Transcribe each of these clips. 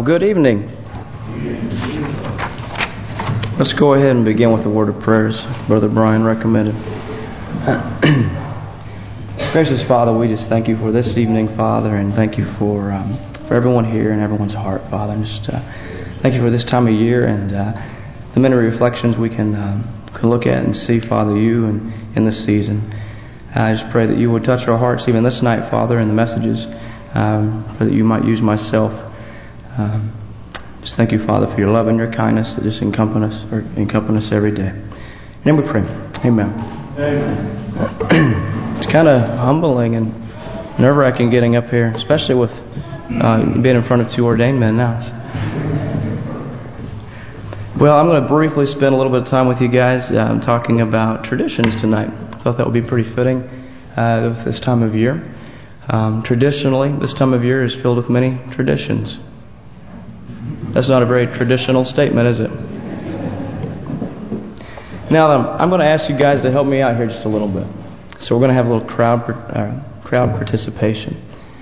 Good evening. Let's go ahead and begin with a word of prayers Brother Brian recommended. Gracious Father, we just thank you for this evening, Father, and thank you for everyone here and everyone's heart, Father. And just thank you for this time of year and the many reflections we can look at and see, Father, you in this season. I just pray that you would touch our hearts even this night, Father, in the messages, that you might use myself. Just thank you, Father, for your love and your kindness that just encompass us every day. And we pray. Amen. Amen. It's kind of humbling and nerve-wracking getting up here, especially with being in front of two ordained men now. Well, I'm going to briefly spend a little bit of time with you guys talking about traditions tonight. I thought that would be pretty fitting with this time of year. Traditionally, this time of year is filled with many traditions. That's not a very traditional statement, is it? Now, I'm going to ask you guys to help me out here just a little bit. So we're going to have a little crowd participation.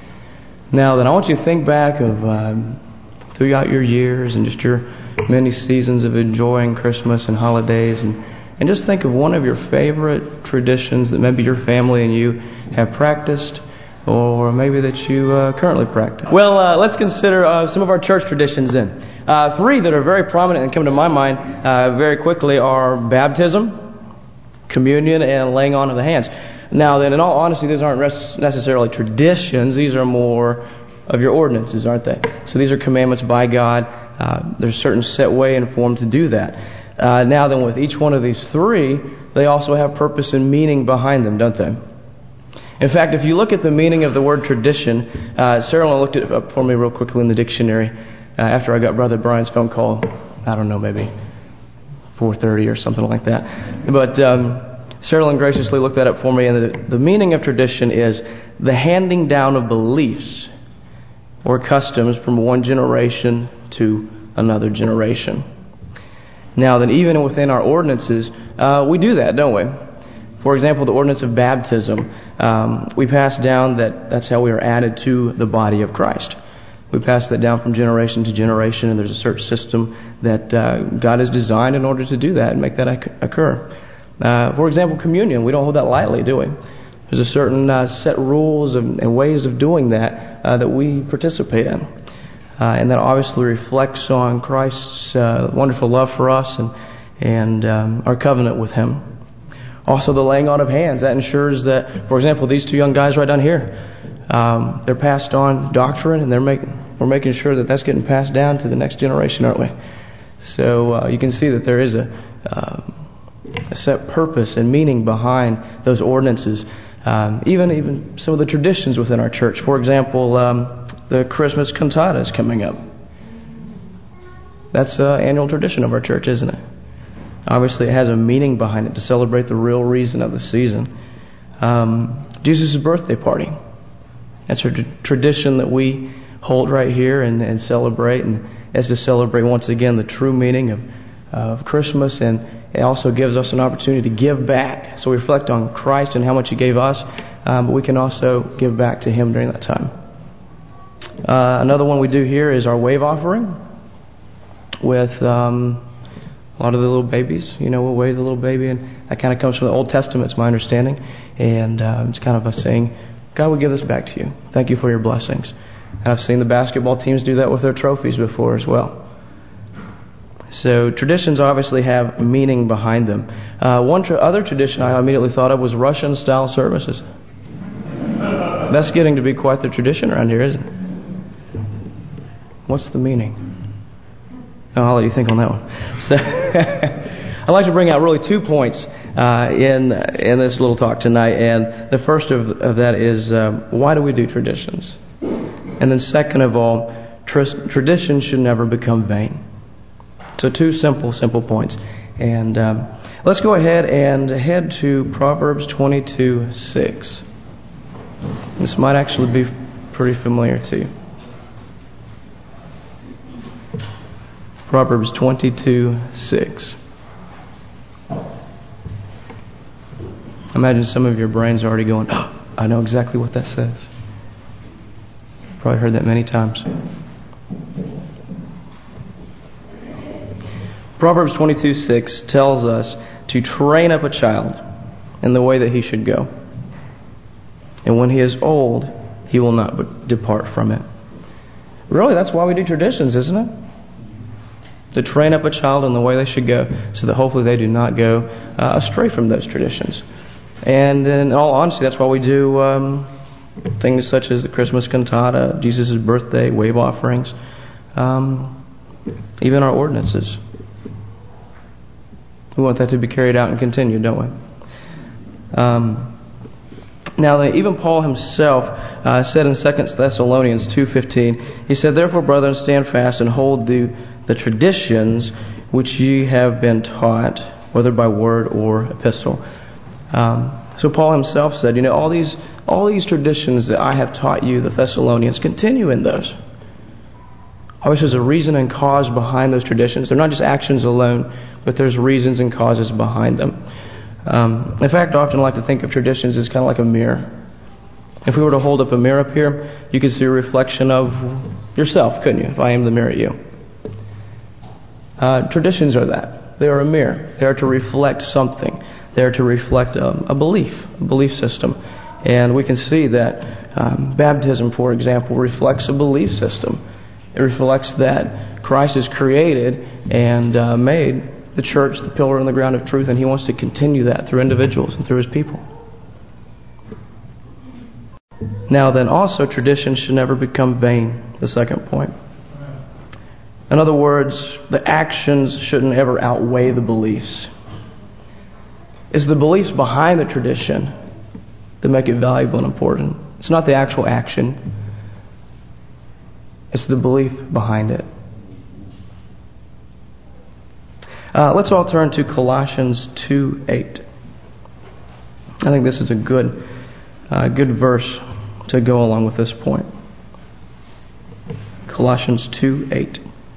Now, then I want you to think back of throughout your years and just your many seasons of enjoying Christmas and holidays, and just think of one of your favorite traditions that maybe your family and you have practiced, or maybe that you currently practice. Well, let's consider some of our church traditions then. Three that are very prominent and come to my mind very quickly are baptism, communion, and laying on of the hands. Now then, in all honesty, these aren't necessarily traditions. These are more of your ordinances, aren't they? So these are commandments by God. There's a certain set way and form to do that. Now then, with each one of these three, they also have purpose and meaning behind them, don't they? In fact, if you look at the meaning of the word tradition, Sarah looked it up for me real quickly in the dictionary after I got Brother Brian's phone call, I don't know, maybe 4:30 or something like that. But Sarah graciously looked that up for me, and the meaning of tradition is the handing down of beliefs or customs from one generation to another generation. Now then, even within our ordinances, we do that, don't we? For example, the ordinance of baptism, we pass down that's how we are added to the body of Christ. We pass that down from generation to generation, and there's a certain system that God has designed in order to do that and make that occur. For example, communion, we don't hold that lightly, do we? There's a certain set rules and ways of doing that we participate in. And that obviously reflects on Christ's wonderful love for us and our covenant with Him. Also, the laying on of hands, that ensures that, for example, these two young guys right down here, they're passed on doctrine, and we're making sure that that's getting passed down to the next generation, aren't we? So you can see that there is a set purpose and meaning behind those ordinances. Even some of the traditions within our church. For example, the Christmas cantata is coming up. That's an annual tradition of our church, isn't it? Obviously, it has a meaning behind it to celebrate the real reason of the season. Jesus' birthday party. That's a tradition that we hold right here and celebrate. And it's to celebrate, once again, the true meaning of Christmas. And it also gives us an opportunity to give back. So we reflect on Christ and how much He gave us. But we can also give back to Him during that time. Another one we do here is our wave offering with a lot of the little babies. You know, we'll wave the little baby, and that kind of comes from the Old Testament, it's my understanding. And it's kind of us saying, God, we give this back to you. Thank you for your blessings. And I've seen the basketball teams do that with their trophies before as well. So traditions obviously have meaning behind them. One other tradition I immediately thought of was Russian-style services. That's getting to be quite the tradition around here, isn't it? What's the meaning? I'll let you think on that one. So I'd like to bring out really 2 points in this little talk tonight. And the first of that is, why do we do traditions? And then second of all, traditions should never become vain. So 2 simple points. And let's go ahead and head to Proverbs 22:6. This might actually be pretty familiar to you. Proverbs 22:6. Imagine some of your brains are already going, oh, I know exactly what that says. Probably heard that many times. Proverbs 22:6 tells us to train up a child in the way that he should go. And when he is old, he will not depart from it. Really, that's why we do traditions, isn't it? To train up a child in the way they should go, so that hopefully they do not go astray from those traditions. And in all honesty, that's why we do things such as the Christmas cantata, Jesus' birthday, wave offerings, even our ordinances. We want that to be carried out and continued, don't we? Now, even Paul himself said in 2 Thessalonians 2:15, he said, "Therefore, brethren, stand fast and hold the traditions which ye have been taught, whether by word or epistle." So Paul himself said, all these traditions that I have taught you, the Thessalonians, continue in those. Always there's a reason and cause behind those traditions. They're not just actions alone, but there's reasons and causes behind them. In fact, I often like to think of traditions as kind of like a mirror. If we were to hold up a mirror up here, you could see a reflection of yourself, couldn't you? If I am the mirror at you. Traditions are that. They are a mirror. They are to reflect something. They are to reflect a belief system. And we can see that baptism, for example, reflects a belief system. It reflects that Christ has created and made the church the pillar and the ground of truth, and He wants to continue that through individuals and through His people. Now then, also tradition should never become vain, the second point. In other words, the actions shouldn't ever outweigh the beliefs. It's the beliefs behind the tradition that make it valuable and important. It's not the actual action. It's the belief behind it. Let's all turn to Colossians 2:8. I think this is a good verse to go along with this point. Colossians 2:8.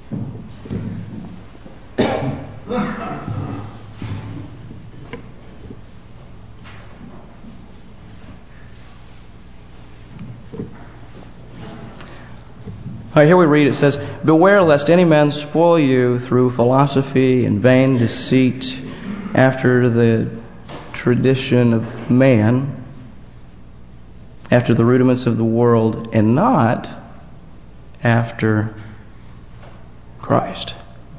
Here we read, it says, "Beware lest any man spoil you through philosophy and vain deceit, after the tradition of man, after the rudiments of the world, and not after Christ."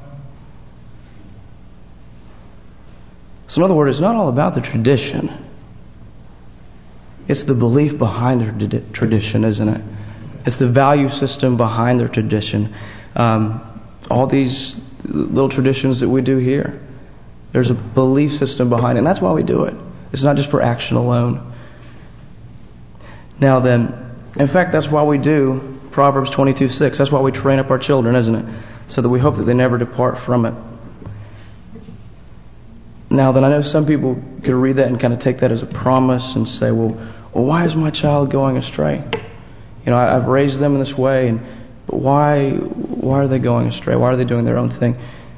So in other words, it's not all about the tradition. It's the belief behind the tradition, isn't it? It's the value system behind their tradition. All these little traditions that we do here, there's a belief system behind it, and that's why we do it. It's not just for action alone. Now then, in fact, that's why we do Proverbs 22:6. That's why we train up our children, isn't it? So that we hope that they never depart from it. Now then, I know some people could read that and kind of take that as a promise and say, well, why is my child going astray? I've raised them in this way, but why are they going astray? Why are they doing their own thing?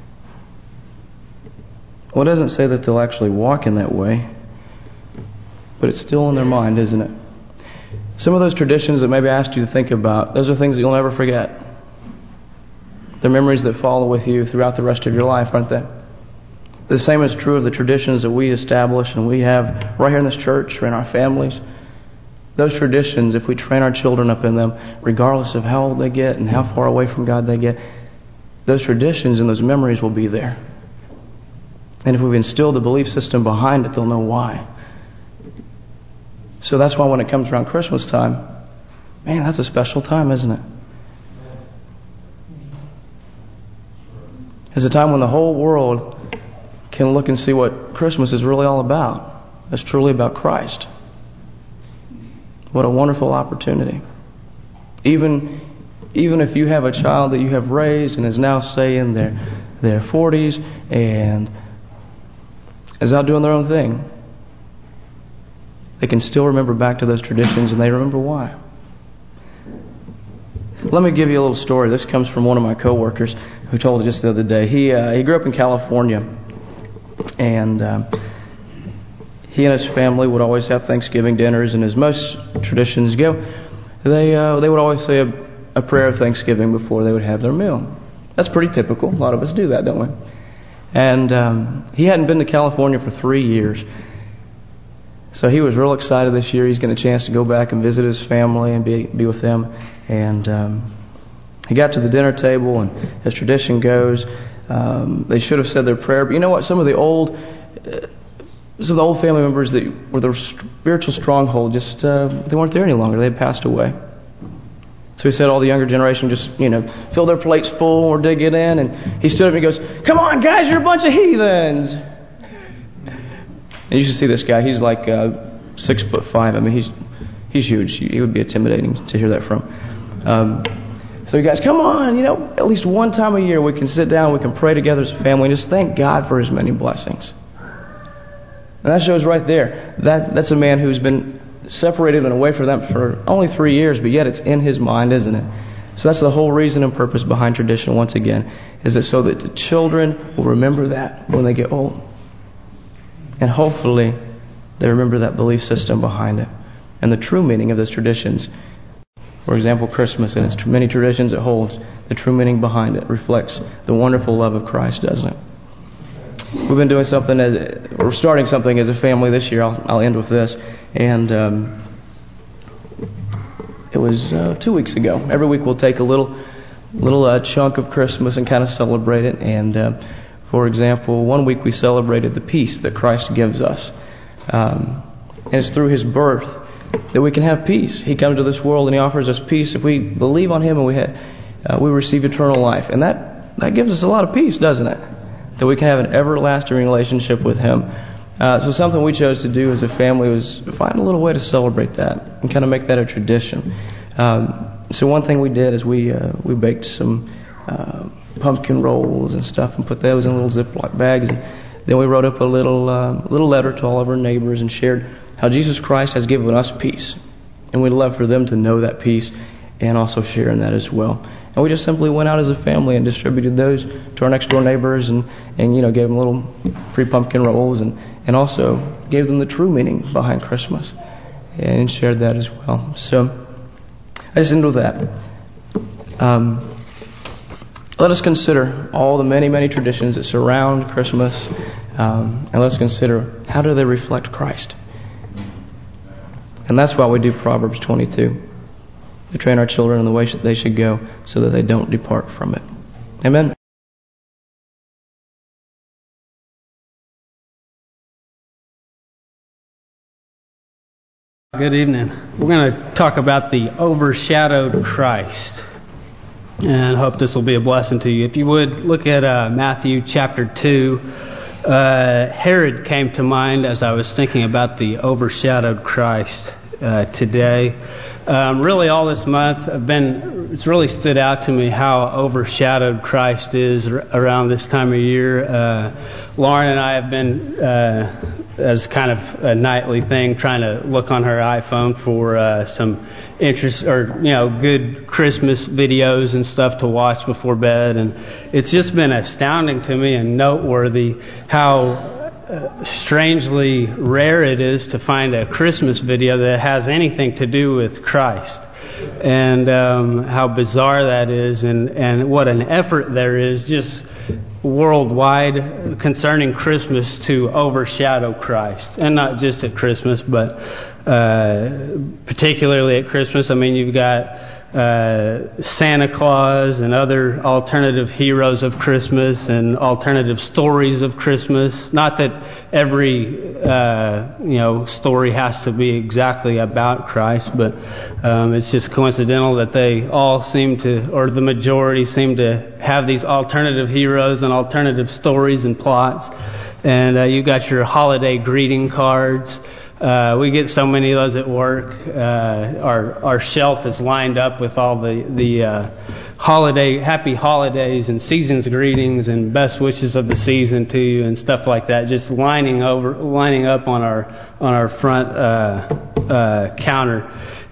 Well, it doesn't say that they'll actually walk in that way, but it's still in their mind, isn't it? Some of those traditions that maybe I asked you to think about, those are things that you'll never forget. They're memories that follow with you throughout the rest of your life, aren't they? The same is true of the traditions that we establish and we have right here in this church or in our families. Those traditions, if we train our children up in them, regardless of how old they get and how far away from God they get, those traditions and those memories will be there. And if we've instilled the belief system behind it, they'll know why. So that's why when it comes around Christmas time, man, that's a special time, isn't it? It's a time when the whole world can look and see what Christmas is really all about. It's truly about Christ. What a wonderful opportunity. Even if you have a child that you have raised and is now, say, in their 40s and is out doing their own thing, they can still remember back to those traditions and they remember why. Let me give you a little story. This comes from one of my coworkers who told it just the other day. He grew up in California, and he and his family would always have Thanksgiving dinners, and as most traditions go, they would always say a prayer of Thanksgiving before they would have their meal. That's pretty typical. A lot of us do that, don't we? And he hadn't been to California for 3 years. So he was real excited this year. He's getting a chance to go back and visit his family and be with them. And he got to the dinner table, and as tradition goes, they should have said their prayer. But you know what? Some of the old family members that were the spiritual stronghold, just they weren't there any longer. They had passed away. So he said all the younger generation just, fill their plates full or dig it in. And he stood up and he goes, "Come on, guys, you're a bunch of heathens." And you should see this guy. He's like 6'5". I mean, he's huge. He would be intimidating to hear that from. So you guys, come on, at least one time a year we can sit down, we can pray together as a family and just thank God for His many blessings. And that shows right there. That's a man who's been separated and away from them for only 3 years, but yet it's in his mind, isn't it? So that's the whole reason and purpose behind tradition, once again, is that so that the children will remember that when they get old. And hopefully they remember that belief system behind it and the true meaning of those traditions. For example, Christmas and its many traditions it holds, the true meaning behind it reflects the wonderful love of Christ, doesn't it? We've been doing something, we're starting something as a family this year. I'll end with this. And it was 2 weeks ago. Every week we'll take a little chunk of Christmas and kind of celebrate it. And for example, 1 week we celebrated the peace that Christ gives us. And it's through His birth that we can have peace. He comes to this world and He offers us peace. If we believe on Him and we receive eternal life. And that gives us a lot of peace, doesn't it? That we can have an everlasting relationship with Him. So something we chose to do as a family was find a little way to celebrate that and kind of make that a tradition. So one thing we did is we baked some pumpkin rolls and stuff and put those in little Ziploc bags. And then we wrote up a little letter to all of our neighbors and shared how Jesus Christ has given us peace. And we'd love for them to know that peace and also share in that as well. And we just simply went out as a family and distributed those to our next door neighbors and gave them little free pumpkin rolls and also gave them the true meaning behind Christmas and shared that as well. So I just end with that. Let us consider all the many, many traditions that surround Christmas, and let's consider how do they reflect Christ. And that's why we do Proverbs 22. To train our children in the way they should go so that they don't depart from it. Amen. Good evening. We're going to talk about the overshadowed Christ. And I hope this will be a blessing to you. If you would, look at Matthew chapter 2. Herod came to mind as I was thinking about the overshadowed Christ today. Really all this month it's really stood out to me how overshadowed Christ is around this time of year. Lauren and I have been, as kind of a nightly thing, trying to look on her iPhone for some interest or good Christmas videos and stuff to watch before bed, and it's just been astounding to me and noteworthy how strangely rare it is to find a Christmas video that has anything to do with Christ, and how bizarre that is, and what an effort there is just worldwide concerning Christmas to overshadow Christ, and not just at Christmas, but particularly at Christmas. I mean, you've got Santa Claus and other alternative heroes of Christmas and alternative stories of Christmas. Not that every story has to be exactly about Christ, but it's just coincidental that they all seem to, or the majority seem to have these alternative heroes and alternative stories and plots. And you've got your holiday greeting cards. We get so many of those at work. Our shelf is lined up with all the happy holidays and season's greetings and best wishes of the season to you and stuff like that. Just lining up on our front counter.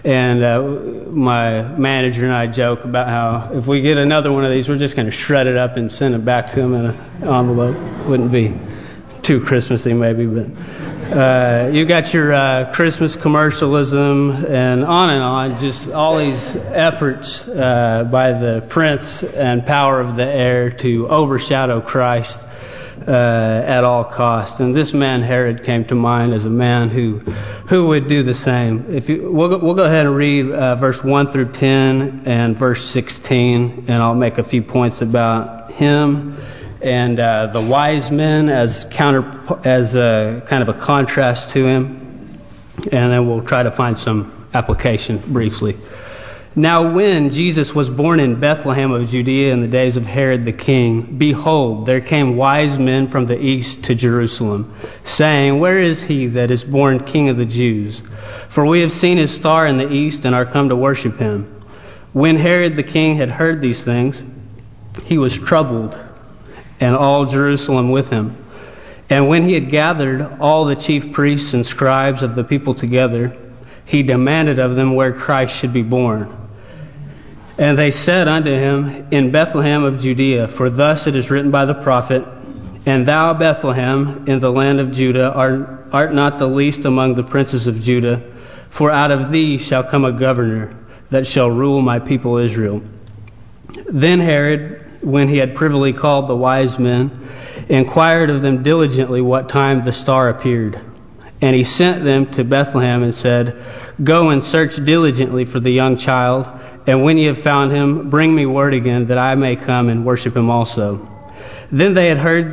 And my manager and I joke about how if we get another one of these, we're just going to shred it up and send it back to him in an envelope. Wouldn't be too Christmassy maybe, but you got your Christmas commercialism and on, just all these efforts by the prince and power of the air to overshadow Christ. at all costs. And this man Herod came to mind as a man who would do the same. We'll go ahead and read verse 1 through 10 and verse 16, and I'll make a few points about him and the wise men as kind of a contrast to him, and then we'll try to find some application briefly. Now when Jesus was born in Bethlehem of Judea in the days of Herod the king, behold, there came wise men from the east to Jerusalem, saying, Where is he that is born King of the Jews? For we have seen his star in the east and are come to worship him. When Herod the king had heard these things, he was troubled, and all Jerusalem with him. And when he had gathered all the chief priests and scribes of the people together, he demanded of them where Christ should be born. And they said unto him, In Bethlehem of Judea, for thus it is written by the prophet, And thou, Bethlehem, in the land of Judah, art not the least among the princes of Judah, for out of thee shall come a governor that shall rule my people Israel. Then Herod, when he had privily called the wise men, inquired of them diligently what time the star appeared. And he sent them to Bethlehem and said, Go and search diligently for the young child, and when ye have found him, bring me word again, that I may come and worship him also. Then they had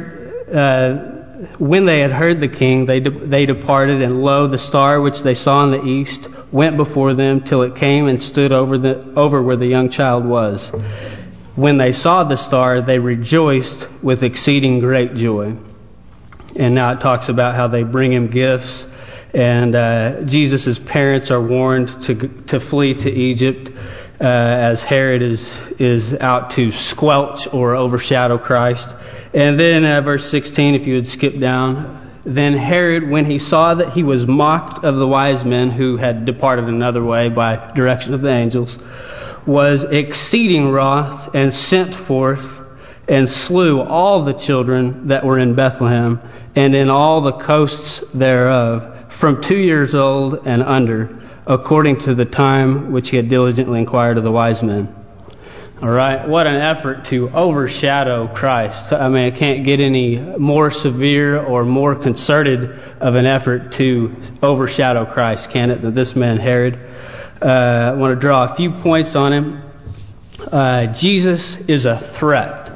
heard, when they had heard the king, they departed, and lo, the star which they saw in the east went before them till it came and stood over where the young child was. When they saw the star, they rejoiced with exceeding great joy. And now it talks about how they bring him gifts, and Jesus' parents are warned to flee to Egypt as Herod is out to squelch or overshadow Christ. And then verse 16, if you would skip down, then Herod, when he saw that he was mocked of the wise men who had departed another way by direction of the angels, was exceeding wroth, and sent forth and slew all the children that were in Bethlehem and in all the coasts thereof, from 2 years old and under, according to the time which he had diligently inquired of the wise men. All right, what an effort to overshadow Christ. I mean, it can't get any more severe or more concerted of an effort to overshadow Christ, can it, than this man Herod? I want to draw a few points on him. Jesus is a threat,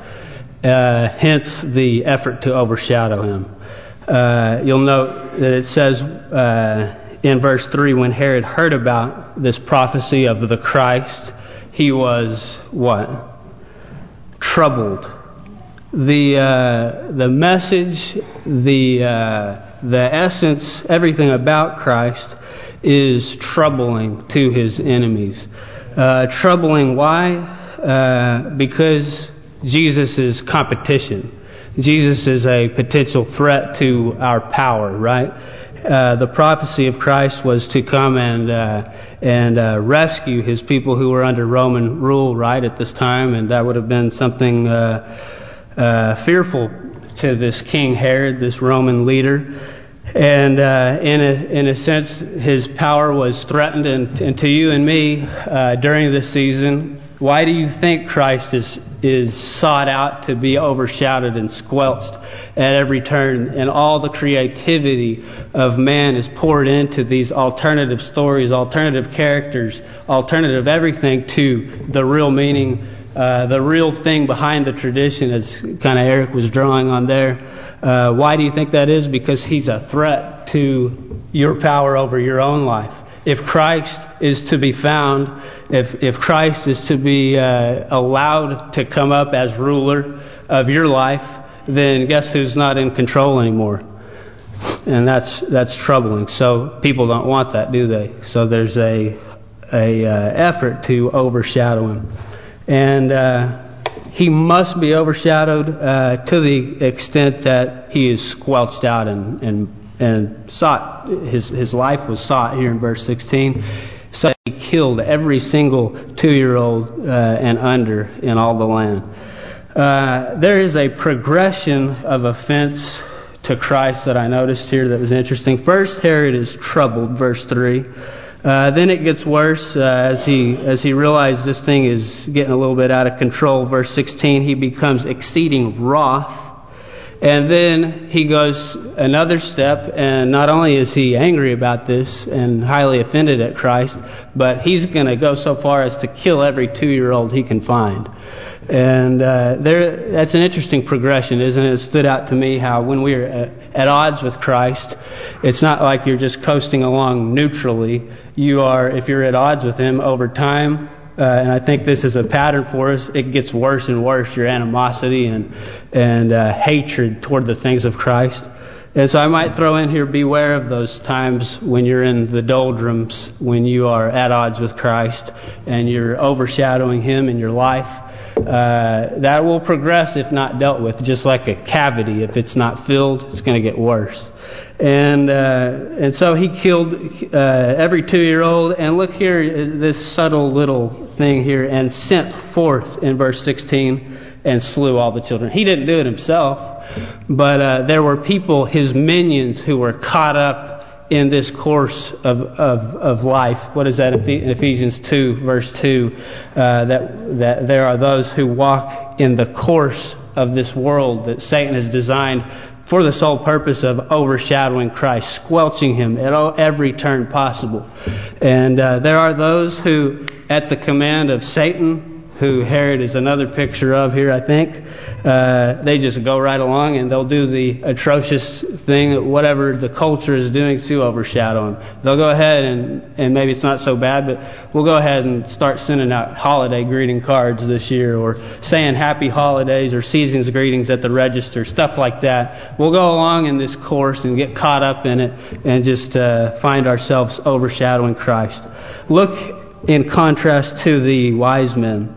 hence the effort to overshadow him. You'll note that it says in verse 3, when Herod heard about this prophecy of the Christ, he was what? Troubled. The message, the essence, everything about Christ is troubling to his enemies. Troubling, why? Because Jesus is competition. Jesus is a potential threat to our power, right? The prophecy of Christ was to come and rescue his people who were under Roman rule, right, at this time, and that would have been something fearful to this King Herod, this Roman leader. And in a sense, his power was threatened. And to you and me during this season, why do you think Christ is sought out to be overshadowed and squelched at every turn? And all the creativity of man is poured into these alternative stories, alternative characters, alternative everything to the real meaning, the real thing behind the tradition, as kind of Eric was drawing on there. Why do you think that is? Because he's a threat to your power over your own life. If Christ is to be found, if Christ is to be allowed to come up as ruler of your life, then guess who's not in control anymore? And that's troubling. So people don't want that, do they? So there's a effort to overshadow him. And he must be overshadowed to the extent that he is squelched out and sought. His life was sought here in verse 16. So he killed every single 2-year-old and under in all the land. There is a progression of offense to Christ that I noticed here that was interesting. First, Herod is troubled, verse 3. Then it gets worse as he realizes this thing is getting a little bit out of control. Verse 16, he becomes exceeding wroth. And then he goes another step, and not only is he angry about this and highly offended at Christ, but he's going to go so far as to kill every 2-year-old he can find. And that's an interesting progression, isn't it? It stood out to me how when we're at odds with Christ, it's not like you're just coasting along neutrally. You are, if you're at odds with Him over time, and I think this is a pattern for us, it gets worse and worse, your animosity and hatred toward the things of Christ. And so I might throw in here, beware of those times when you're in the doldrums, when you are at odds with Christ and you're overshadowing Him in your life. That will progress if not dealt with, just like a cavity. If it's not filled, it's going to get worse. And so he killed every 2-year-old. And look here, this subtle little thing here, and sent forth in verse 16 and slew all the children. He didn't do it himself, but there were people, his minions, who were caught up in this course of life. What is that in Ephesians 2, verse 2? That there are those who walk in the course of this world that Satan has designed for the sole purpose of overshadowing Christ, squelching Him at every turn possible. And there are those who, at the command of Satan, who Herod is another picture of here, I think, they just go right along and they'll do the atrocious thing, whatever the culture is doing, to overshadow Him. They'll go ahead and maybe it's not so bad, but we'll go ahead and start sending out holiday greeting cards this year, or saying happy holidays or season's greetings at the register, stuff like that. We'll go along in this course and get caught up in it and just find ourselves overshadowing Christ. Look in contrast to the wise men.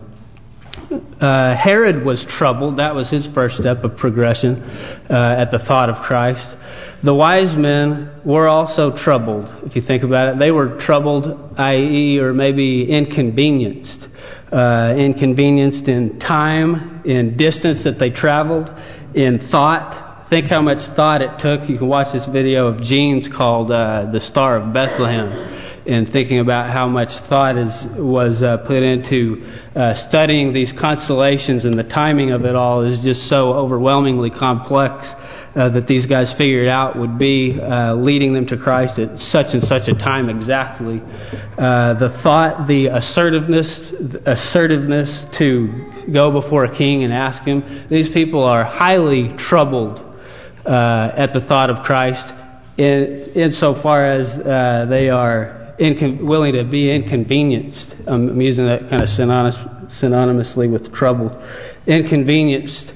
Herod was troubled. That was his first step of progression at the thought of Christ. The wise men were also troubled, if you think about it. They were troubled, i.e., or maybe inconvenienced. Inconvenienced in time, in distance that they traveled, in thought. Think how much thought it took. You can watch this video of Gene's called The Star of Bethlehem, and thinking about how much thought was put into studying these constellations, and the timing of it all is just so overwhelmingly complex that these guys figured out would be leading them to Christ at such and such a time exactly. The thought, the assertiveness to go before a king and ask him. These people are highly troubled at the thought of Christ, insofar as they are willing to be inconvenienced. I'm using that kind of synonymously with troubled. Inconvenienced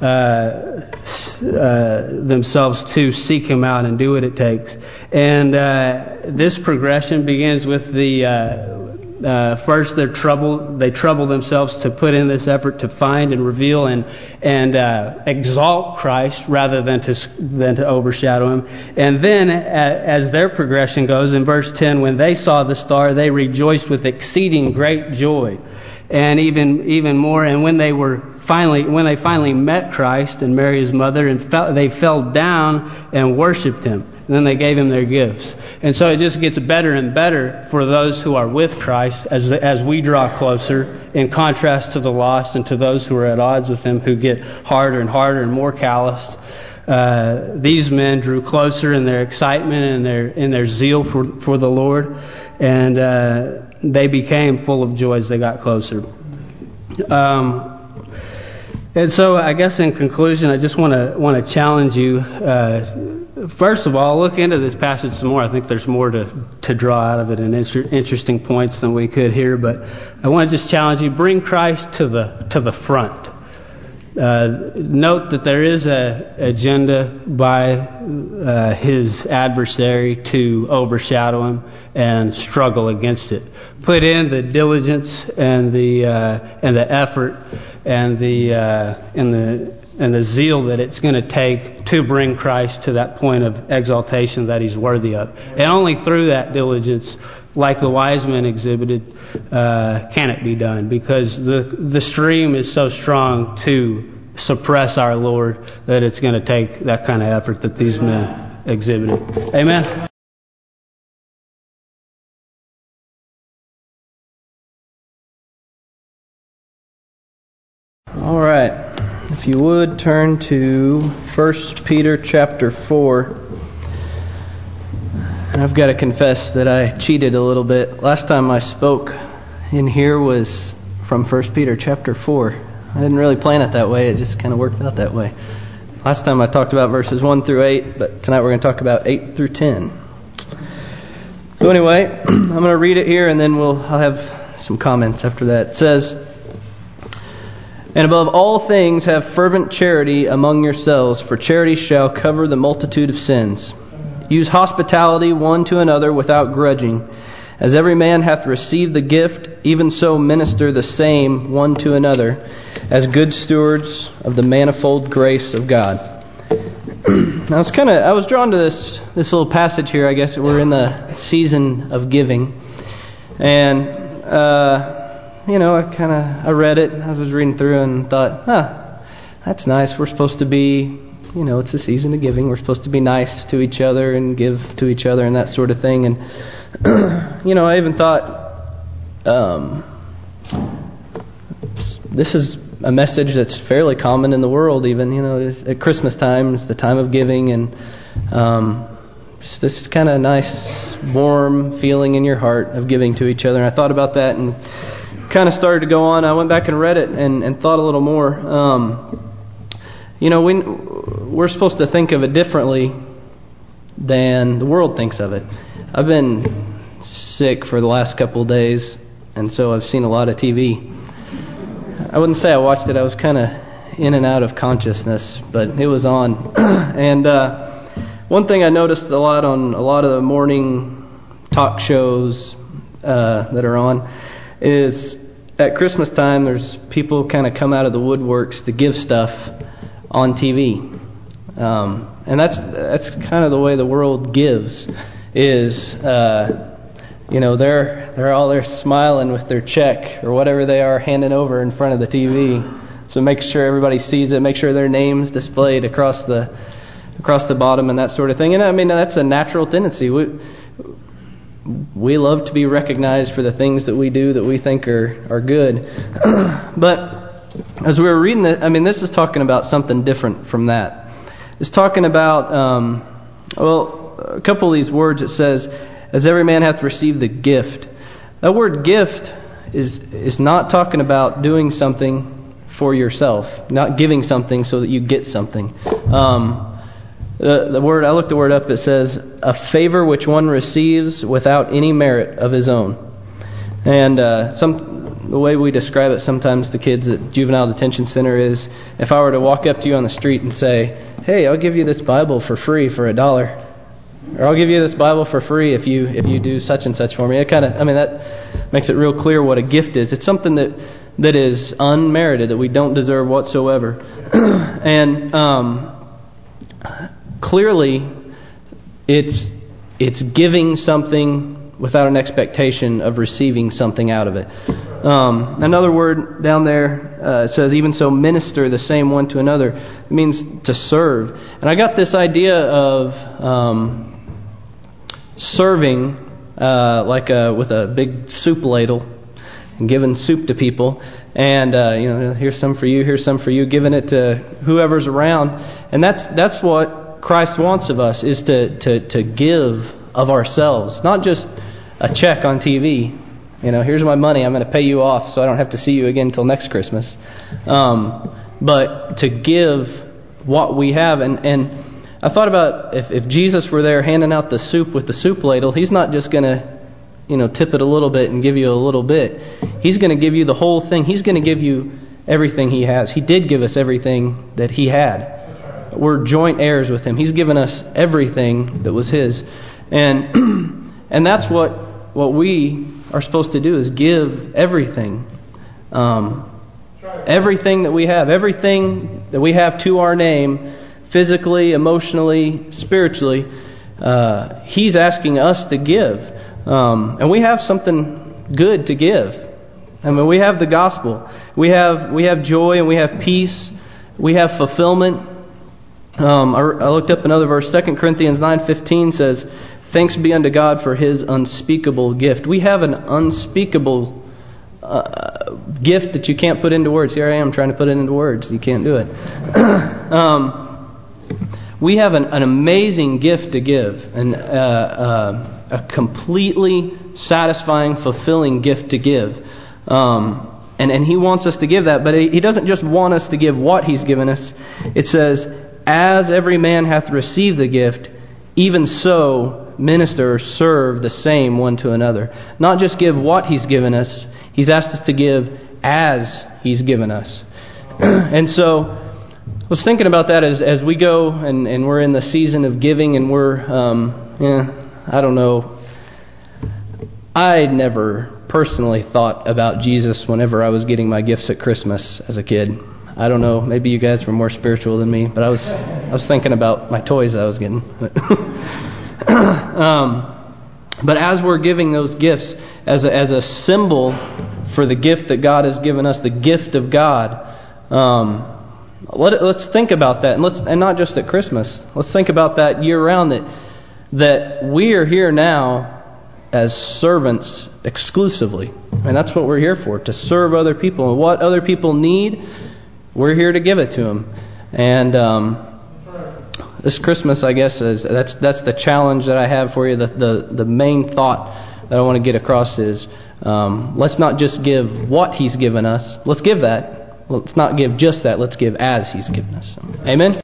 themselves to seek Him out and do what it takes. And this progression begins with the first they trouble themselves to put in this effort to find and reveal and exalt Christ rather than to overshadow Him. And then as their progression goes, in verse 10, when they saw the star, they rejoiced with exceeding great joy. And even more, and when they finally met Christ and Mary His mother, and they fell down and worshipped Him. And then they gave Him their gifts. And so it just gets better and better for those who are with Christ as we draw closer, in contrast to the lost and to those who are at odds with Him, who get harder and harder and more calloused. These men drew closer in their excitement and in their zeal for the Lord, and they became full of joy as they got closer. And so I guess in conclusion, I just want to challenge you. First of all, look into this passage some more. I think there's more to draw out of it, and interesting points than we could here. But I want to just challenge you: bring Christ to the front. Note that there is a agenda by his adversary to overshadow him and struggle against it. Put in the diligence and the effort and the zeal that it's going to take to bring Christ to that point of exaltation that He's worthy of. And only through that diligence, like the wise men exhibited, can it be done. Because the stream is so strong to suppress our Lord that it's going to take that kind of effort that these men exhibited. Amen. All right. If If you would turn to 1 Peter chapter 4. And I've got to confess that I cheated a little bit. Last time I spoke in here was from 1 Peter chapter 4. I didn't really plan it that way. It just kind of worked out that way. Last time I talked about verses 1 through 8, but tonight we're going to talk about 8 through 10. So anyway, I'm going to read it here and then I'll have some comments after that. It says, "And above all things have fervent charity among yourselves, for charity shall cover the multitude of sins. Use hospitality one to another without grudging. As every man hath received the gift, even so minister the same one to another, as good stewards of the manifold grace of God." Now I was drawn to this little passage here. I guess we're in the season of giving, and I read it as I was reading through and thought, that's nice. We're supposed to be, it's the season of giving. We're supposed to be nice to each other and give to each other and that sort of thing. And I even thought, this is a message that's fairly common in the world. Even at Christmas time is the time of giving, and just this kind of nice, warm feeling in your heart of giving to each other. And I thought about that and kind of started to go on. I went back and read it and thought a little more. We're supposed to think of it differently than the world thinks of it. I've been sick for the last couple of days, and so I've seen a lot of TV. I wouldn't say I watched it. I was kind of in and out of consciousness, but it was on. And one thing I noticed a lot on a lot of the morning talk shows that are on is at Christmas time, there's people kind of come out of the woodworks to give stuff on TV. And that's kind of the way the world gives, is they're all there smiling with their check or whatever they are handing over in front of the TV. So make sure everybody sees it, make sure their name's displayed across the bottom and that sort of thing. And I mean, that's a natural tendency. We love to be recognized for the things that we do that we think are good. But as we were reading it, I mean, this is talking about something different from that. It's talking about, a couple of these words. It says, "As every man hath received the gift." That word gift is not talking about doing something for yourself, not giving something so that you get something. The word, I looked the word up, it says, "a favor which one receives without any merit of his own." And the way we describe it sometimes to kids at Juvenile Detention Center is, if I were to walk up to you on the street and say, "Hey, I'll give you this Bible for free for $1. Or I'll give you this Bible for free if you do such and such for me." That makes it real clear what a gift is. It's something that is unmerited, that we don't deserve whatsoever. And clearly, it's giving something without an expectation of receiving something out of it. Another word down there it says, "Even so minister the same one to another." It means to serve. And I got this idea of serving with a big soup ladle and giving soup to people. And here's some for you, here's some for you, giving it to whoever's around. And that's what Christ wants of us, is to give of ourselves, not just a check on TV. Here's my money, I'm going to pay you off so I don't have to see you again until next Christmas. But to give what we have. And I thought about if Jesus were there handing out the soup with the soup ladle, He's not just going to tip it a little bit and give you a little bit. He's going to give you the whole thing. He's going to give you everything He has. He did give us everything that He had. We're joint heirs with Him. He's given us everything that was His. And that's what we are supposed to do, is give everything. Everything that we have to our name, physically, emotionally, spiritually, He's asking us to give. And we have something good to give. I mean, we have the gospel. We have joy and we have peace. We have fulfillment. I looked up another verse. 2 Corinthians 9:15 says, "Thanks be unto God for His unspeakable gift." We have an unspeakable gift that you can't put into words. Here I am trying to put it into words. You can't do it. We have an amazing gift to give, and a completely satisfying, fulfilling gift to give. And He wants us to give that, but He doesn't just want us to give what He's given us. It says, as every man hath received the gift, even so minister, serve the same one to another. Not just give what He's given us. He's asked us to give as He's given us. And so I was thinking about that as we go and we're in the season of giving, and we're, I don't know. I never personally thought about Jesus whenever I was getting my gifts at Christmas as a kid. I don't know, maybe you guys were more spiritual than me, but I was thinking about my toys I was getting. But as we're giving those gifts as a symbol for the gift that God has given us, the gift of God, let's think about that, and not just at Christmas. Let's think about that year round, that we are here now as servants exclusively, and that's what we're here for, to serve other people, and what other people need, we're here to give it to them. And this Christmas, I guess, that's the challenge that I have for you. The main thought that I want to get across is, let's not just give what He's given us. Let's give that. Let's not give just that. Let's give as He's given us. Amen.